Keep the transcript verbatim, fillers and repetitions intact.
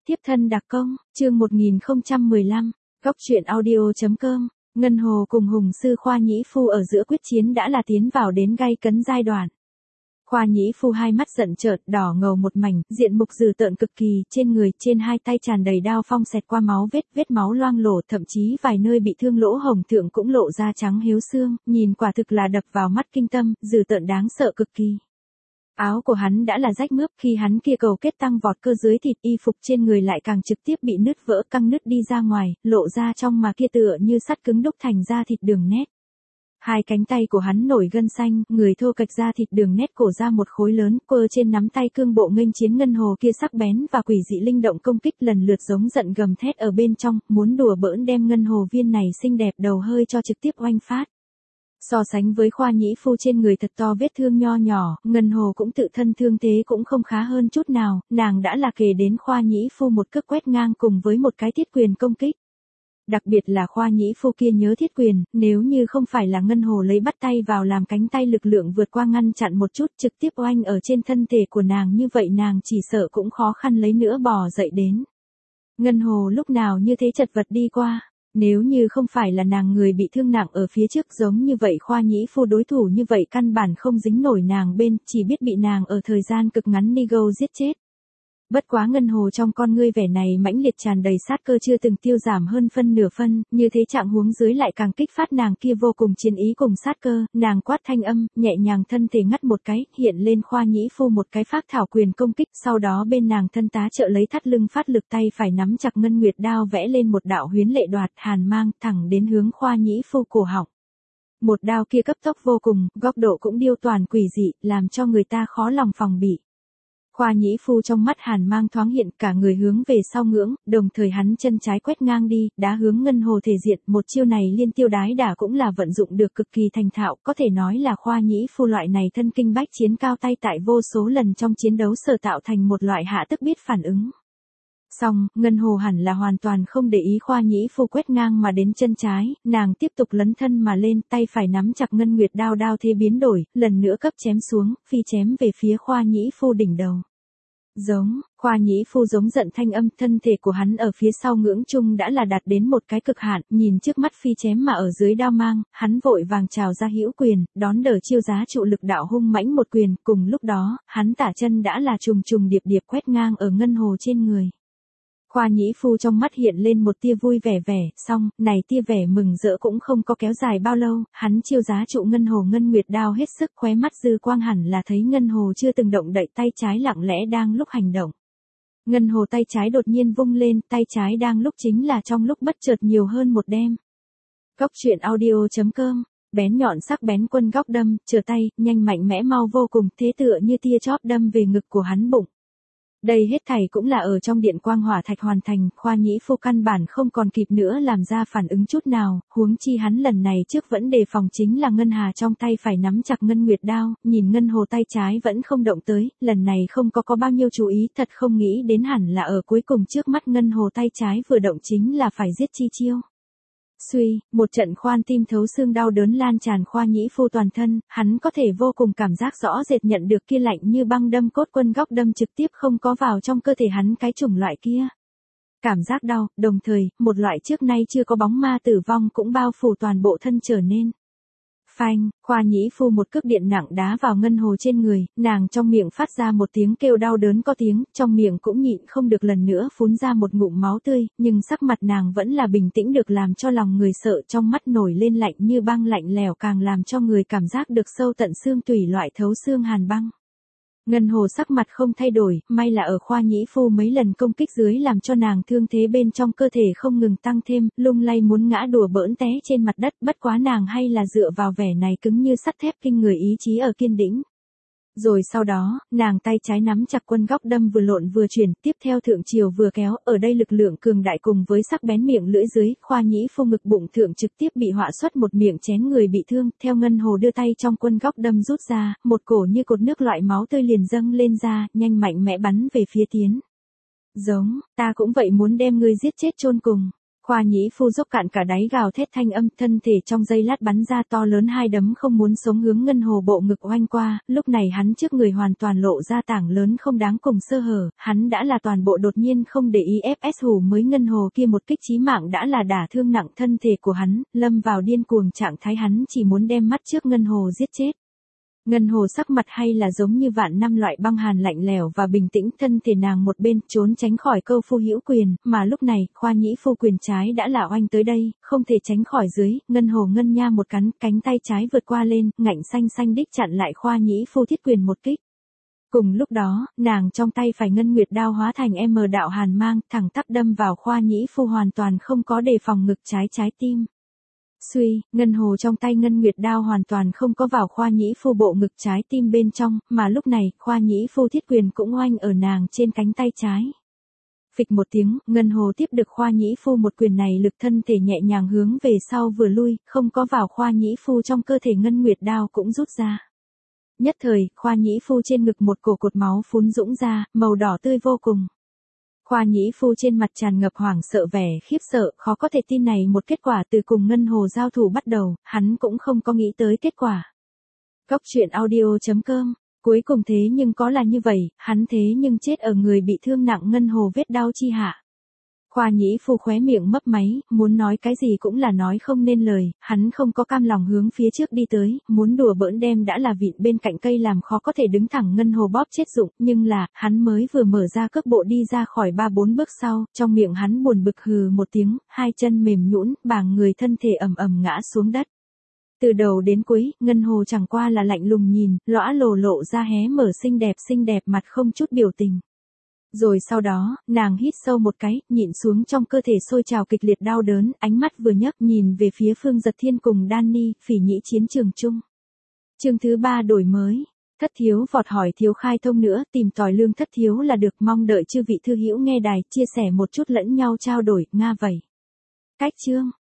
Tiếp thân đặc công, chương một nghìn không trăm mười lăm, góc truyện audio chấm com, Ngân Hồ cùng Hùng sư Khoa Nhĩ Phu ở giữa quyết chiến đã là tiến vào đến gay cấn giai đoạn. Khoa Nhĩ Phu hai mắt giận trợn, đỏ ngầu một mảnh, diện mục dữ tợn cực kỳ, trên người, trên hai tay tràn đầy đao phong xẹt qua máu vết, vết máu loang lổ, thậm chí vài nơi bị thương lỗ hồng thượng cũng lộ ra trắng hiếu xương, nhìn quả thực là đập vào mắt kinh tâm, dữ tợn đáng sợ cực kỳ. Áo của hắn đã là rách mướp, khi hắn kia cầu kết tăng vọt cơ dưới thịt, y phục trên người lại càng trực tiếp bị nứt vỡ, căng nứt đi ra ngoài, lộ ra trong mà kia tựa như sắt cứng đúc thành da thịt đường nét. Hai cánh tay của hắn nổi gân xanh, người thô kệch da thịt đường nét cổ ra một khối lớn, cơ trên nắm tay cương bộ nghênh chiến Ngân Hồ kia sắc bén và quỷ dị linh động công kích lần lượt giống giận gầm thét ở bên trong, muốn đùa bỡn đem Ngân Hồ viên này xinh đẹp đầu hơi cho trực tiếp oanh phát. So sánh với Khoa Nhĩ Phu trên người thật to vết thương nho nhỏ, Ngân Hồ cũng tự thân thương thế cũng không khá hơn chút nào, nàng đã là kề đến Khoa Nhĩ Phu một cước quét ngang cùng với một cái thiết quyền công kích. Đặc biệt là Khoa Nhĩ Phu kia nhớ thiết quyền, nếu như không phải là Ngân Hồ lấy bắt tay vào làm cánh tay lực lượng vượt qua ngăn chặn một chút trực tiếp oanh ở trên thân thể của nàng, như vậy nàng chỉ sợ cũng khó khăn lấy nữa bò dậy đến. Ngân Hồ lúc nào như thế chật vật đi qua. Nếu như không phải là nàng người bị thương nặng ở phía trước giống như vậy Khoa Nhĩ Phu đối thủ như vậy căn bản không dính nổi nàng bên, chỉ biết bị nàng ở thời gian cực ngắn Nigo giết chết. Bất quá Ngân Hồ trong con ngươi vẻ này mãnh liệt tràn đầy sát cơ chưa từng tiêu giảm hơn phân nửa phân, như thế trạng huống dưới lại càng kích phát nàng kia vô cùng chiến ý cùng sát cơ, nàng quát thanh âm, nhẹ nhàng thân thể ngắt một cái, hiện lên Khoa Nhĩ Phu một cái phác thảo quyền công kích, sau đó bên nàng thân tá trợ lấy thắt lưng phát lực tay phải nắm chặt ngân nguyệt đao vẽ lên một đạo huyến lệ đoạt hàn mang thẳng đến hướng Khoa Nhĩ Phu cổ họng. Một đao kia cấp tốc vô cùng, góc độ cũng điêu toàn quỷ dị, làm cho người ta khó lòng phòng bị. Khoa Nhĩ Phu trong mắt hàn mang thoáng hiện, cả người hướng về sau ngưỡng, đồng thời hắn chân trái quét ngang đi, đá hướng Ngân Hồ thể diện, một chiêu này liên tiêu đái đả cũng là vận dụng được cực kỳ thành thạo, có thể nói là Khoa Nhĩ Phu loại này thân kinh bách chiến cao tay tại vô số lần trong chiến đấu sở tạo thành một loại hạ tức biết phản ứng. Xong, Ngân Hồ hẳn là hoàn toàn không để ý Khoa Nhĩ Phu quét ngang mà đến chân trái, nàng tiếp tục lấn thân mà lên, tay phải nắm chặt ngân nguyệt đao đao thế biến đổi, lần nữa cấp chém xuống, phi chém về phía Khoa Nhĩ Phu đỉnh đầu. Giống, Khoa Nhĩ Phu giống giận thanh âm, thân thể của hắn ở phía sau ngưỡng chung đã là đạt đến một cái cực hạn, nhìn trước mắt phi chém mà ở dưới đao mang, hắn vội vàng trào ra hữu quyền, đón đỡ chiêu giá trụ lực đạo hung mãnh một quyền, cùng lúc đó, hắn tả chân đã là trùng trùng điệp điệp quét ngang ở Ngân Hồ trên người. Khoa Nhĩ Phu trong mắt hiện lên một tia vui vẻ vẻ, xong, này tia vẻ mừng rỡ cũng không có kéo dài bao lâu, hắn chiêu giá trụ Ngân Hồ ngân nguyệt đao hết sức, khóe mắt dư quang hẳn là thấy Ngân Hồ chưa từng động đậy tay trái lặng lẽ đang lúc hành động. Ngân Hồ tay trái đột nhiên vung lên, tay trái đang lúc chính là trong lúc bất chợt nhiều hơn một đêm. Góc truyện audio chấm com, bén nhọn sắc bén quân góc đâm, trở tay, nhanh mạnh mẽ mau vô cùng, thế tựa như tia chóp đâm về ngực của hắn bụng. Đây hết thảy cũng là ở trong điện quang hỏa thạch hoàn thành, Khoa Nhĩ Phu căn bản không còn kịp nữa làm ra phản ứng chút nào, huống chi hắn lần này trước vẫn đề phòng chính là Ngân Hà trong tay phải nắm chặt ngân nguyệt đao, nhìn Ngân Hồ tay trái vẫn không động tới, lần này không có có bao nhiêu chú ý, thật không nghĩ đến hẳn là ở cuối cùng trước mắt Ngân Hồ tay trái vừa động chính là phải giết chi chiêu. Suy, một trận khoan tim thấu xương đau đớn lan tràn Khoa Nhĩ Phu toàn thân, hắn có thể vô cùng cảm giác rõ rệt nhận được kia lạnh như băng đâm cốt quân góc đâm trực tiếp không có vào trong cơ thể hắn cái chủng loại kia. Cảm giác đau, đồng thời, một loại trước nay chưa có bóng ma tử vong cũng bao phủ toàn bộ thân trở nên. Phanh, Khoa Nhĩ Phu một cước điện nặng đá vào Ngân Hồ trên người, nàng trong miệng phát ra một tiếng kêu đau đớn có tiếng, trong miệng cũng nhịn không được lần nữa phun ra một ngụm máu tươi, nhưng sắc mặt nàng vẫn là bình tĩnh được làm cho lòng người sợ, trong mắt nổi lên lạnh như băng lạnh lẽo càng làm cho người cảm giác được sâu tận xương tủy loại thấu xương hàn băng. Ngân Hồ sắc mặt không thay đổi, may là ở Khoa Nhĩ Phu mấy lần công kích dưới làm cho nàng thương thế bên trong cơ thể không ngừng tăng thêm, lung lay muốn ngã đùa bỡn té trên mặt đất, bất quá nàng hay là dựa vào vẻ này cứng như sắt thép kinh người ý chí ở kiên đĩnh. Rồi sau đó, nàng tay trái nắm chặt quân góc đâm vừa lộn vừa chuyển, tiếp theo thượng chiều vừa kéo, ở đây lực lượng cường đại cùng với sắc bén miệng lưỡi dưới, Khoa Nhĩ Phu ngực bụng thượng trực tiếp bị họa xuất một miệng chén người bị thương, theo Ngân Hồ đưa tay trong quân góc đâm rút ra, một cổ như cột nước loại máu tươi liền dâng lên ra, nhanh mạnh mẽ bắn về phía tiến. Giống, ta cũng vậy muốn đem ngươi giết chết chôn cùng. Khoa nhĩ phu dốc cạn cả đáy gào thét thanh âm, thân thể trong giây lát bắn ra to lớn, hai đấm không muốn sống hướng Ngân Hồ bộ ngực oanh qua, lúc này hắn trước người hoàn toàn lộ ra tảng lớn không đáng cùng sơ hở, hắn đã là toàn bộ đột nhiên không để ý ép ét hủ mới Ngân Hồ kia một kích chí mạng đã là đả thương nặng thân thể của hắn, lâm vào điên cuồng trạng thái, hắn chỉ muốn đem mắt trước Ngân Hồ giết chết. Ngân Hồ sắc mặt hay là giống như vạn năm loại băng hàn lạnh lẽo và bình tĩnh, thân thể nàng một bên trốn tránh khỏi câu phu hữu quyền, mà lúc này, khoa nhĩ phu quyền trái đã là oanh tới đây, không thể tránh khỏi dưới, Ngân Hồ ngân nha một cắn, cánh tay trái vượt qua lên, ngạnh xanh xanh đích chặn lại khoa nhĩ phu thiết quyền một kích. Cùng lúc đó, nàng trong tay phải ngân nguyệt đao hóa thành M đạo hàn mang, thẳng tắp đâm vào khoa nhĩ phu hoàn toàn không có đề phòng ngực trái trái tim. Suy, Ngân Hồ trong tay ngân nguyệt đao hoàn toàn không có vào khoa nhĩ phu bộ ngực trái tim bên trong, mà lúc này, khoa nhĩ phu thiết quyền cũng oanh ở nàng trên cánh tay trái. Phịch một tiếng, Ngân Hồ tiếp được khoa nhĩ phu một quyền này, lực thân thể nhẹ nhàng hướng về sau vừa lui, không có vào khoa nhĩ phu trong cơ thể, ngân nguyệt đao cũng rút ra. Nhất thời, khoa nhĩ phu trên ngực một cổ cột máu phún dũng ra, màu đỏ tươi vô cùng. Khoa nhĩ phu trên mặt tràn ngập hoảng sợ vẻ khiếp sợ, khó có thể tin này một kết quả từ cùng Ngân Hồ giao thủ bắt đầu, hắn cũng không có nghĩ tới kết quả. Góc truyện audio chấm com, cuối cùng thế nhưng có là như vậy, hắn thế nhưng chết ở người bị thương nặng Ngân Hồ vết đau chi hạ. Khoa nhĩ phu khóe miệng mấp máy, muốn nói cái gì cũng là nói không nên lời, hắn không có cam lòng hướng phía trước đi tới, muốn đùa bỡn đem đã là vịn bên cạnh cây làm khó có thể đứng thẳng Ngân Hồ bóp chết dụng, nhưng là, hắn mới vừa mở ra cước bộ đi ra khỏi ba bốn bước sau, trong miệng hắn buồn bực hừ một tiếng, hai chân mềm nhũn, bàng người thân thể ầm ầm ngã xuống đất. Từ đầu đến cuối, Ngân Hồ chẳng qua là lạnh lùng nhìn, lõa lồ lộ ra hé mở xinh đẹp xinh đẹp mặt không chút biểu tình. Rồi sau đó, nàng hít sâu một cái, nhịn xuống trong cơ thể sôi trào kịch liệt đau đớn, ánh mắt vừa nhấc nhìn về phía Phương Giật Thiên cùng Danny, phỉ nhĩ chiến trường chung. Chương thứ ba đổi mới. Thất thiếu vọt hỏi thiếu khai thông nữa, tìm tòi lương thất thiếu là được, mong đợi chư vị thư hữu nghe đài, chia sẻ một chút lẫn nhau trao đổi, nga vậy. Cách chương.